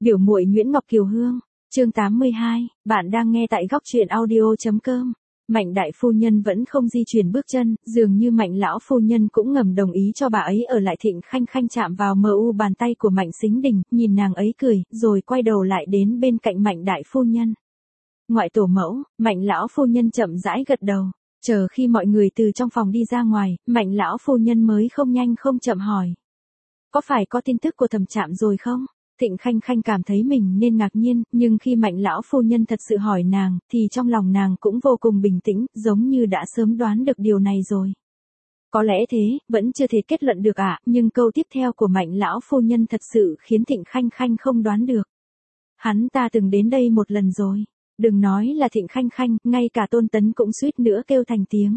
Biểu muội Nguyễn Ngọc Kiều Hương, chương 82, bạn đang nghe tại góc truyện audio.com. Mạnh đại phu nhân vẫn không di chuyển bước chân, dường như Mạnh lão phu nhân cũng ngầm đồng ý cho bà ấy ở lại. Thịnh Khanh Khanh chạm vào bàn tay của Mạnh Sính Đình, nhìn nàng ấy cười, rồi quay đầu lại đến bên cạnh Mạnh đại phu nhân. Ngoại tổ mẫu, Mạnh lão phu nhân chậm rãi gật đầu. Chờ khi mọi người từ trong phòng đi ra ngoài, Mạnh lão phu nhân mới không nhanh không chậm hỏi: có phải có tin tức của Thẩm Trạm rồi không? Thịnh Khanh Khanh cảm thấy mình nên ngạc nhiên, nhưng khi Mạnh lão phu nhân thật sự hỏi nàng, thì trong lòng nàng cũng vô cùng bình tĩnh, giống như đã sớm đoán được điều này rồi. Có lẽ thế, vẫn chưa thể kết luận được ạ, nhưng câu tiếp theo của Mạnh lão phu nhân thật sự khiến Thịnh Khanh Khanh không đoán được. Hắn ta từng đến đây một lần rồi. Đừng nói là Thịnh Khanh Khanh, ngay cả Tôn Tấn cũng suýt nữa kêu thành tiếng.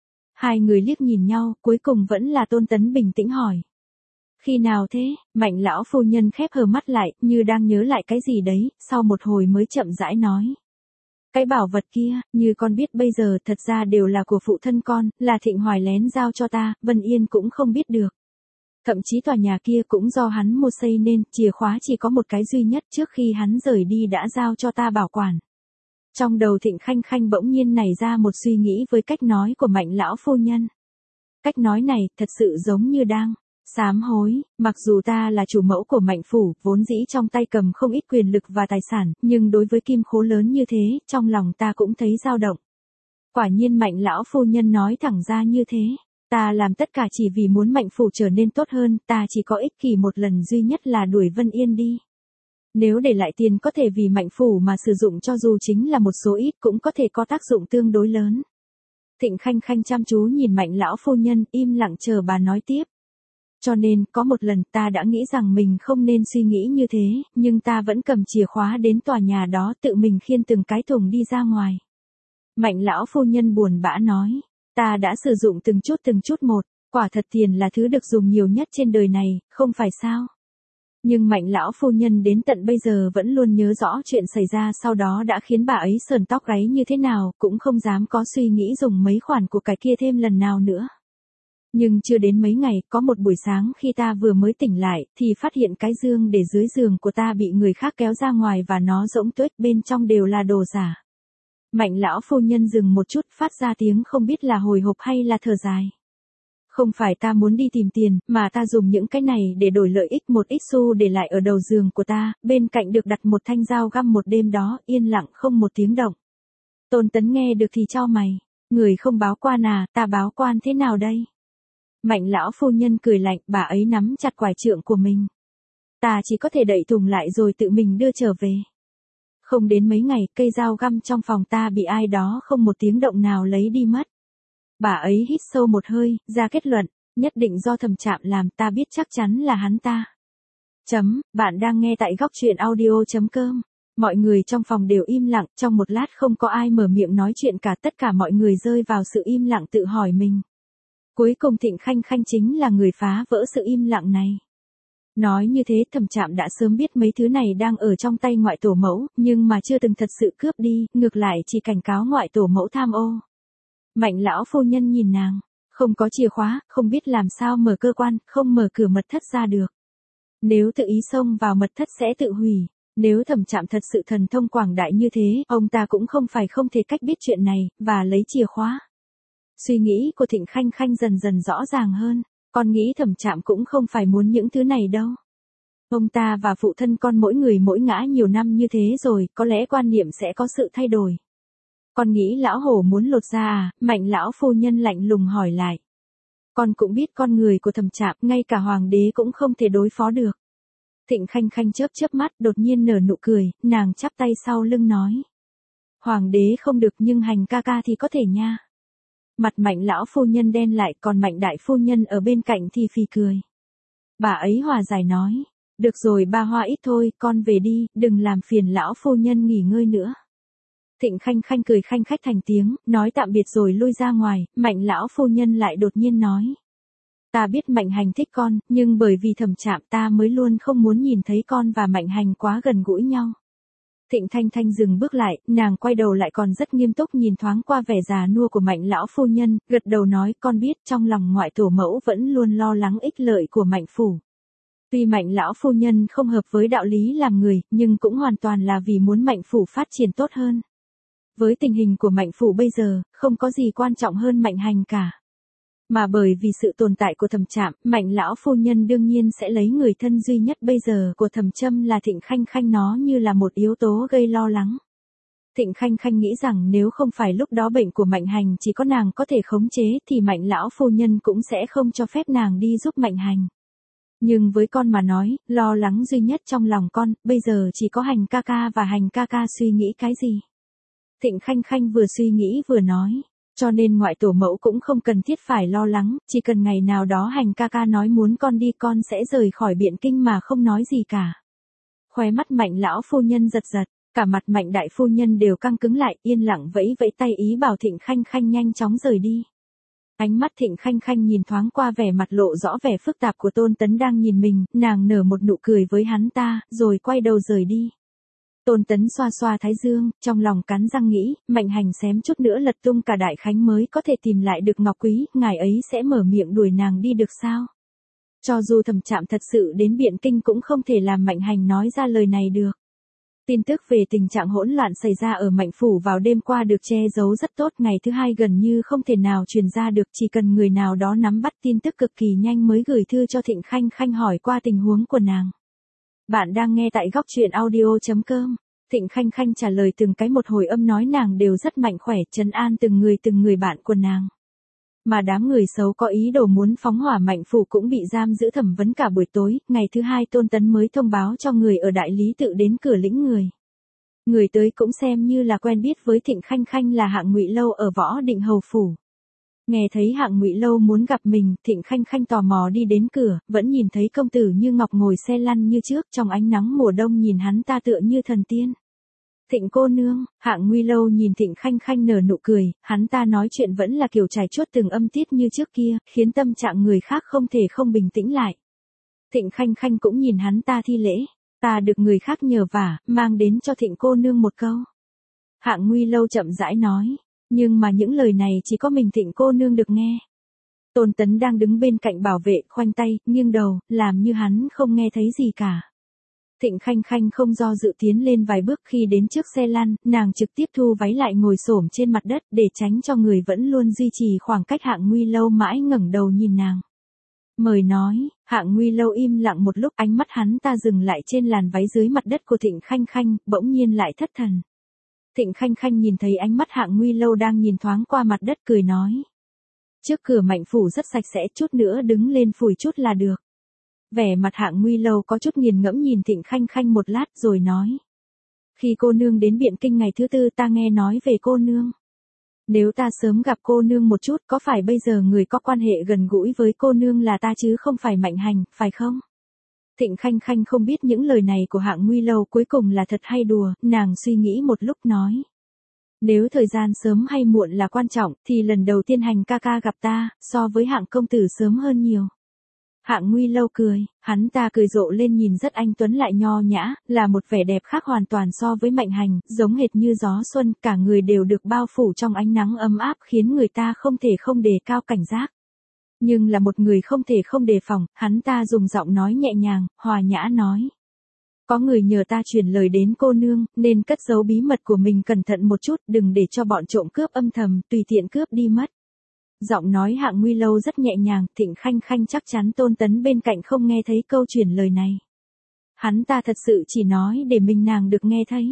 Hai người liếc nhìn nhau, cuối cùng vẫn là Tôn Tấn bình tĩnh hỏi: khi nào thế? Mạnh lão phu nhân khép hờ mắt lại, như đang nhớ lại cái gì đấy, sau một hồi mới chậm rãi nói: cái bảo vật kia, như con biết bây giờ thật ra đều là của phụ thân con, là Thịnh Hoài lén giao cho ta, Vân Yên cũng không biết được. Thậm chí tòa nhà kia cũng do hắn mua xây nên, chìa khóa chỉ có một cái duy nhất, trước khi hắn rời đi đã giao cho ta bảo quản. Trong đầu Thịnh Khanh Khanh bỗng nhiên nảy ra một suy nghĩ với cách nói của Mạnh lão phu nhân. Cách nói này thật sự giống như đang sám hối. Mặc dù ta là chủ mẫu của Mạnh phủ, vốn dĩ trong tay cầm không ít quyền lực và tài sản, nhưng đối với kim khố lớn như thế, trong lòng ta cũng thấy dao động. Quả nhiên Mạnh lão phu nhân nói thẳng ra như thế. Ta làm tất cả chỉ vì muốn Mạnh phủ trở nên tốt hơn, ta chỉ có ích kỷ một lần duy nhất là đuổi Vân Yên đi. Nếu để lại tiền có thể vì Mạnh phủ mà sử dụng, cho dù chính là một số ít cũng có thể có tác dụng tương đối lớn. Thịnh Khanh Khanh chăm chú nhìn Mạnh lão phu nhân, im lặng chờ bà nói tiếp. Cho nên, có một lần ta đã nghĩ rằng mình không nên suy nghĩ như thế, nhưng ta vẫn cầm chìa khóa đến tòa nhà đó, tự mình khiêng từng cái thùng đi ra ngoài. Mạnh lão phu nhân buồn bã nói: ta đã sử dụng từng chút một, quả thật tiền là thứ được dùng nhiều nhất trên đời này, không phải sao? Nhưng Mạnh lão phu nhân đến tận bây giờ vẫn luôn nhớ rõ chuyện xảy ra sau đó đã khiến bà ấy sờn tóc gáy như thế nào, cũng không dám có suy nghĩ dùng mấy khoản của cái kia thêm lần nào nữa. Nhưng chưa đến mấy ngày, có một buổi sáng khi ta vừa mới tỉnh lại, thì phát hiện cái giường để dưới giường của ta bị người khác kéo ra ngoài và nó rỗng tuếch, bên trong đều là đồ giả. Mạnh lão phu nhân dừng một chút, phát ra tiếng không biết là hồi hộp hay là thở dài. Không phải ta muốn đi tìm tiền, mà ta dùng những cái này để đổi lợi ích, một ít xu để lại ở đầu giường của ta, bên cạnh được đặt một thanh dao găm. Một đêm đó, yên lặng không một tiếng động. Tôn Tấn nghe được thì chau mày: người không báo quan à? Ta báo quan thế nào đây? Mạnh lão phu nhân cười lạnh, bà ấy nắm chặt quải trượng của mình. Ta chỉ có thể đậy thùng lại rồi tự mình đưa trở về. Không đến mấy ngày, cây dao găm trong phòng ta bị ai đó không một tiếng động nào lấy đi mất. Bà ấy hít sâu một hơi, ra kết luận: nhất định do Thẩm Trạm làm, ta biết chắc chắn là hắn ta. Bạn đang nghe tại góc truyện audio.com. Mọi người trong phòng đều im lặng, trong một lát không có ai mở miệng nói chuyện cả, tất cả mọi người rơi vào sự im lặng tự hỏi mình. Cuối cùng Thịnh Khanh Khanh chính là người phá vỡ sự im lặng này. Nói như thế, Thẩm Trạm đã sớm biết mấy thứ này đang ở trong tay ngoại tổ mẫu, nhưng mà chưa từng thật sự cướp đi, ngược lại chỉ cảnh cáo ngoại tổ mẫu tham ô. Mạnh lão phu nhân nhìn nàng: không có chìa khóa, không biết làm sao mở cơ quan, không mở cửa mật thất ra được. Nếu tự ý xông vào mật thất sẽ tự hủy. Nếu Thẩm Trạm thật sự thần thông quảng đại như thế, ông ta cũng không phải không thể cách biết chuyện này, và lấy chìa khóa. Suy nghĩ của Thịnh Khanh Khanh dần dần rõ ràng hơn. Con nghĩ Thẩm Trạm cũng không phải muốn những thứ này đâu. Ông ta và phụ thân con mỗi người mỗi ngã nhiều năm như thế rồi, có lẽ quan niệm sẽ có sự thay đổi. Con nghĩ lão hổ muốn lột da à? Mạnh lão phu nhân lạnh lùng hỏi lại. Con cũng biết con người của Thẩm Trạm, ngay cả hoàng đế cũng không thể đối phó được. Thịnh Khanh Khanh chớp chớp mắt, đột nhiên nở nụ cười, nàng chắp tay sau lưng nói: hoàng đế không được nhưng Hành ca ca thì có thể nha. Mặt Mạnh lão phu nhân đen lại, còn Mạnh đại phu nhân ở bên cạnh thì phì cười. Bà ấy hòa giải nói: được rồi ba hoa ít thôi, con về đi, đừng làm phiền lão phu nhân nghỉ ngơi nữa. Thịnh Khanh Khanh cười khanh khách thành tiếng, nói tạm biệt rồi lui ra ngoài. Mạnh lão phu nhân lại đột nhiên nói: ta biết Mạnh Hành thích con, nhưng bởi vì Thẩm Trạm ta mới luôn không muốn nhìn thấy con và Mạnh Hành quá gần gũi nhau. Thịnh Thanh Thanh dừng bước lại, nàng quay đầu lại còn rất nghiêm túc nhìn thoáng qua vẻ già nua của Mạnh lão phu nhân, gật đầu nói: con biết trong lòng ngoại tổ mẫu vẫn luôn lo lắng ích lợi của Mạnh phủ. Tuy Mạnh lão phu nhân không hợp với đạo lý làm người, nhưng cũng hoàn toàn là vì muốn Mạnh phủ phát triển tốt hơn. Với tình hình của Mạnh phủ bây giờ, không có gì quan trọng hơn Mạnh Hành cả. Mà bởi vì sự tồn tại của Thẩm Trạm, Mạnh lão phu nhân đương nhiên sẽ lấy người thân duy nhất bây giờ của Thẩm Trâm là Thịnh Khanh Khanh, nó như là một yếu tố gây lo lắng. Thịnh Khanh Khanh nghĩ rằng nếu không phải lúc đó bệnh của Mạnh Hành chỉ có nàng có thể khống chế thì Mạnh lão phu nhân cũng sẽ không cho phép nàng đi giúp Mạnh Hành. Nhưng với con mà nói, lo lắng duy nhất trong lòng con, bây giờ chỉ có Hành ca ca và Hành ca ca suy nghĩ cái gì. Thịnh Khanh Khanh vừa suy nghĩ vừa nói, cho nên ngoại tổ mẫu cũng không cần thiết phải lo lắng, chỉ cần ngày nào đó Hành ca ca nói muốn con đi con sẽ rời khỏi Biện Kinh mà không nói gì cả. Khóe mắt Mạnh lão phu nhân giật giật, cả mặt Mạnh đại phu nhân đều căng cứng lại, yên lặng vẫy vẫy tay ý bảo Thịnh Khanh Khanh nhanh chóng rời đi. Ánh mắt Thịnh Khanh Khanh nhìn thoáng qua vẻ mặt lộ rõ vẻ phức tạp của Tôn Tấn đang nhìn mình, nàng nở một nụ cười với hắn ta, rồi quay đầu rời đi. Tôn Tấn xoa xoa thái dương, trong lòng cắn răng nghĩ, Mạnh Hành xém chút nữa lật tung cả đại khánh mới có thể tìm lại được Ngọc Quý, ngài ấy sẽ mở miệng đuổi nàng đi được sao? Cho dù Thẩm Trạm thật sự đến Biện Kinh cũng không thể làm Mạnh Hành nói ra lời này được. Tin tức về tình trạng hỗn loạn xảy ra ở Mạnh phủ vào đêm qua được che giấu rất tốt, ngày thứ hai gần như không thể nào truyền ra được, chỉ cần người nào đó nắm bắt tin tức cực kỳ nhanh mới gửi thư cho Thịnh Khanh Khanh hỏi qua tình huống của nàng. Bạn đang nghe tại góc truyện audio.com. Thịnh Khanh Khanh trả lời từng cái một, hồi âm nói nàng đều rất mạnh khỏe, trấn an từng người bạn của nàng. Mà đám người xấu có ý đồ muốn phóng hỏa Mạnh phủ cũng bị giam giữ thẩm vấn cả buổi tối, ngày thứ hai Tôn Tấn mới thông báo cho người ở đại lý tự đến cửa lĩnh người. Người tới cũng xem như là quen biết với Thịnh Khanh Khanh là Hạng Ngụy Lâu ở Võ Định Hầu phủ. Nghe thấy Hạng Ngụy Lâu muốn gặp mình, Thịnh Khanh Khanh tò mò đi đến cửa, vẫn nhìn thấy công tử Như Ngọc ngồi xe lăn như trước, trong ánh nắng mùa đông nhìn hắn ta tựa như thần tiên. Thịnh cô nương, Hạng Nguy Lâu nhìn Thịnh Khanh Khanh nở nụ cười, hắn ta nói chuyện vẫn là kiểu trải chuốt từng âm tiết như trước kia, khiến tâm trạng người khác không thể không bình tĩnh lại. Thịnh Khanh Khanh cũng nhìn hắn ta thi lễ, ta được người khác nhờ vả, mang đến cho Thịnh cô nương một câu. Hạng Nguy Lâu chậm rãi nói, nhưng mà những lời này chỉ có mình Thịnh cô nương được nghe. Tôn Tấn đang đứng bên cạnh bảo vệ, khoanh tay, nghiêng đầu, làm như hắn không nghe thấy gì cả. Thịnh Khanh Khanh không do dự tiến lên vài bước, khi đến trước xe lăn, nàng trực tiếp thu váy lại ngồi xổm trên mặt đất để tránh cho người vẫn luôn duy trì khoảng cách Hạng Nguy Lâu mãi ngẩng đầu nhìn nàng. Mời nói, Hạng Nguy Lâu im lặng một lúc, ánh mắt hắn ta dừng lại trên làn váy dưới mặt đất của Thịnh Khanh Khanh, bỗng nhiên lại thất thần. Thịnh Khanh Khanh nhìn thấy ánh mắt Hạng Nguy Lâu đang nhìn thoáng qua mặt đất cười nói. Trước cửa Mạnh phủ rất sạch sẽ, chút nữa đứng lên phủi chút là được. Vẻ mặt Hạng Nguy Lâu có chút nghiền ngẫm nhìn Thịnh Khanh Khanh một lát rồi nói. Khi cô nương đến Biện Kinh ngày thứ tư ta nghe nói về cô nương. Nếu ta sớm gặp cô nương một chút, có phải bây giờ người có quan hệ gần gũi với cô nương là ta chứ không phải Mạnh Hành, phải không? Thịnh Khanh Khanh không biết những lời này của Hạng Nguy Lâu cuối cùng là thật hay đùa, nàng suy nghĩ một lúc nói. Nếu thời gian sớm hay muộn là quan trọng, thì lần đầu tiên Hành ca ca gặp ta, so với Hạng công tử sớm hơn nhiều. Hạng Nguy Lâu cười, hắn ta cười rộ lên nhìn rất anh tuấn lại nho nhã, là một vẻ đẹp khác hoàn toàn so với Mạnh Hành, giống hệt như gió xuân, cả người đều được bao phủ trong ánh nắng ấm áp khiến người ta không thể không đề cao cảnh giác. Nhưng là một người không thể không đề phòng, hắn ta dùng giọng nói nhẹ nhàng, hòa nhã nói. Có người nhờ ta truyền lời đến cô nương, nên cất giấu bí mật của mình cẩn thận một chút, đừng để cho bọn trộm cướp âm thầm, tùy tiện cướp đi mất. Giọng nói Hạng Nguy Lâu rất nhẹ nhàng, Thịnh Khanh Khanh chắc chắn Tôn Tấn bên cạnh không nghe thấy câu truyền lời này. Hắn ta thật sự chỉ nói để mình nàng được nghe thấy.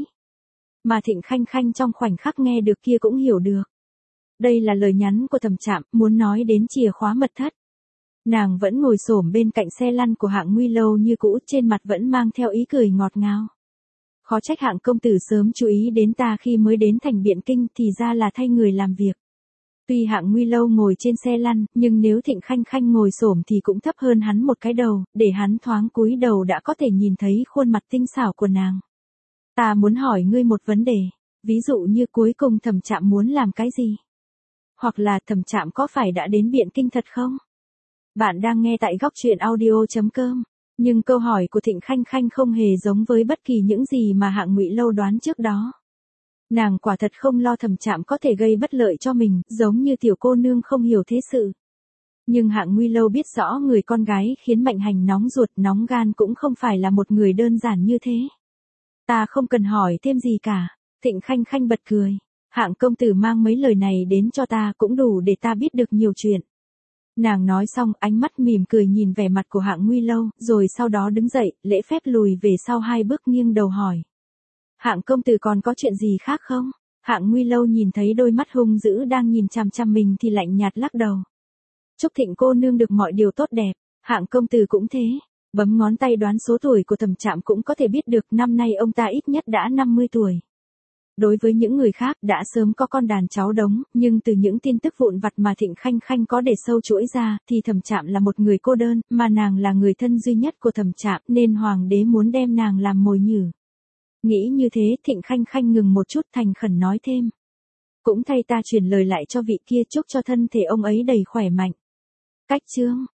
Mà Thịnh Khanh Khanh trong khoảnh khắc nghe được kia cũng hiểu được. Đây là lời nhắn của Thẩm Trạm, muốn nói đến chìa khóa mật thất. Nàng vẫn ngồi xổm bên cạnh xe lăn của Hạng Nguy Lâu như cũ, trên mặt vẫn mang theo ý cười ngọt ngào. Khó trách Hạng công tử sớm chú ý đến ta khi mới đến thành Biện Kinh, thì ra là thay người làm việc. Tuy Hạng Nguy Lâu ngồi trên xe lăn, nhưng nếu Thịnh Khanh Khanh ngồi xổm thì cũng thấp hơn hắn một cái đầu, để hắn thoáng cúi đầu đã có thể nhìn thấy khuôn mặt tinh xảo của nàng. Ta muốn hỏi ngươi một vấn đề, ví dụ như cuối cùng Thẩm Trạm muốn làm cái gì? Hoặc là Thẩm Trạm có phải đã đến Biện Kinh thật không? Bạn đang nghe tại góc truyện audio.com, nhưng câu hỏi của Thịnh Khanh Khanh không hề giống với bất kỳ những gì mà Hạng Ngụy Lâu đoán trước đó. Nàng quả thật không lo Thẩm Trạm có thể gây bất lợi cho mình, giống như tiểu cô nương không hiểu thế sự. Nhưng Hạng Nguy Lâu biết rõ người con gái khiến Mạnh Hành nóng ruột nóng gan cũng không phải là một người đơn giản như thế. Ta không cần hỏi thêm gì cả. Thịnh Khanh Khanh bật cười. Hạng công tử mang mấy lời này đến cho ta cũng đủ để ta biết được nhiều chuyện. Nàng nói xong ánh mắt mỉm cười nhìn vẻ mặt của Hạng Nguy Lâu, rồi sau đó đứng dậy, lễ phép lùi về sau 2 bước nghiêng đầu hỏi. Hạng công tử còn có chuyện gì khác không? Hạng Nguy Lâu nhìn thấy đôi mắt hung dữ đang nhìn chằm chằm mình thì lạnh nhạt lắc đầu. Chúc Thịnh cô nương được mọi điều tốt đẹp, Hạng công tử cũng thế. Bấm ngón tay đoán số tuổi của Thẩm Trạm cũng có thể biết được năm nay ông ta ít nhất đã 50 tuổi. Đối với những người khác đã sớm có con đàn cháu đống, nhưng từ những tin tức vụn vặt mà Thịnh Khanh Khanh có để sâu chuỗi ra, thì Thẩm Trạm là một người cô đơn, mà nàng là người thân duy nhất của Thẩm Trạm, nên hoàng đế muốn đem nàng làm mồi nhử. Nghĩ như thế, Thịnh Khanh Khanh ngừng một chút thành khẩn nói thêm. Cũng thay ta truyền lời lại cho vị kia chúc cho thân thể ông ấy đầy khỏe mạnh. Cách chương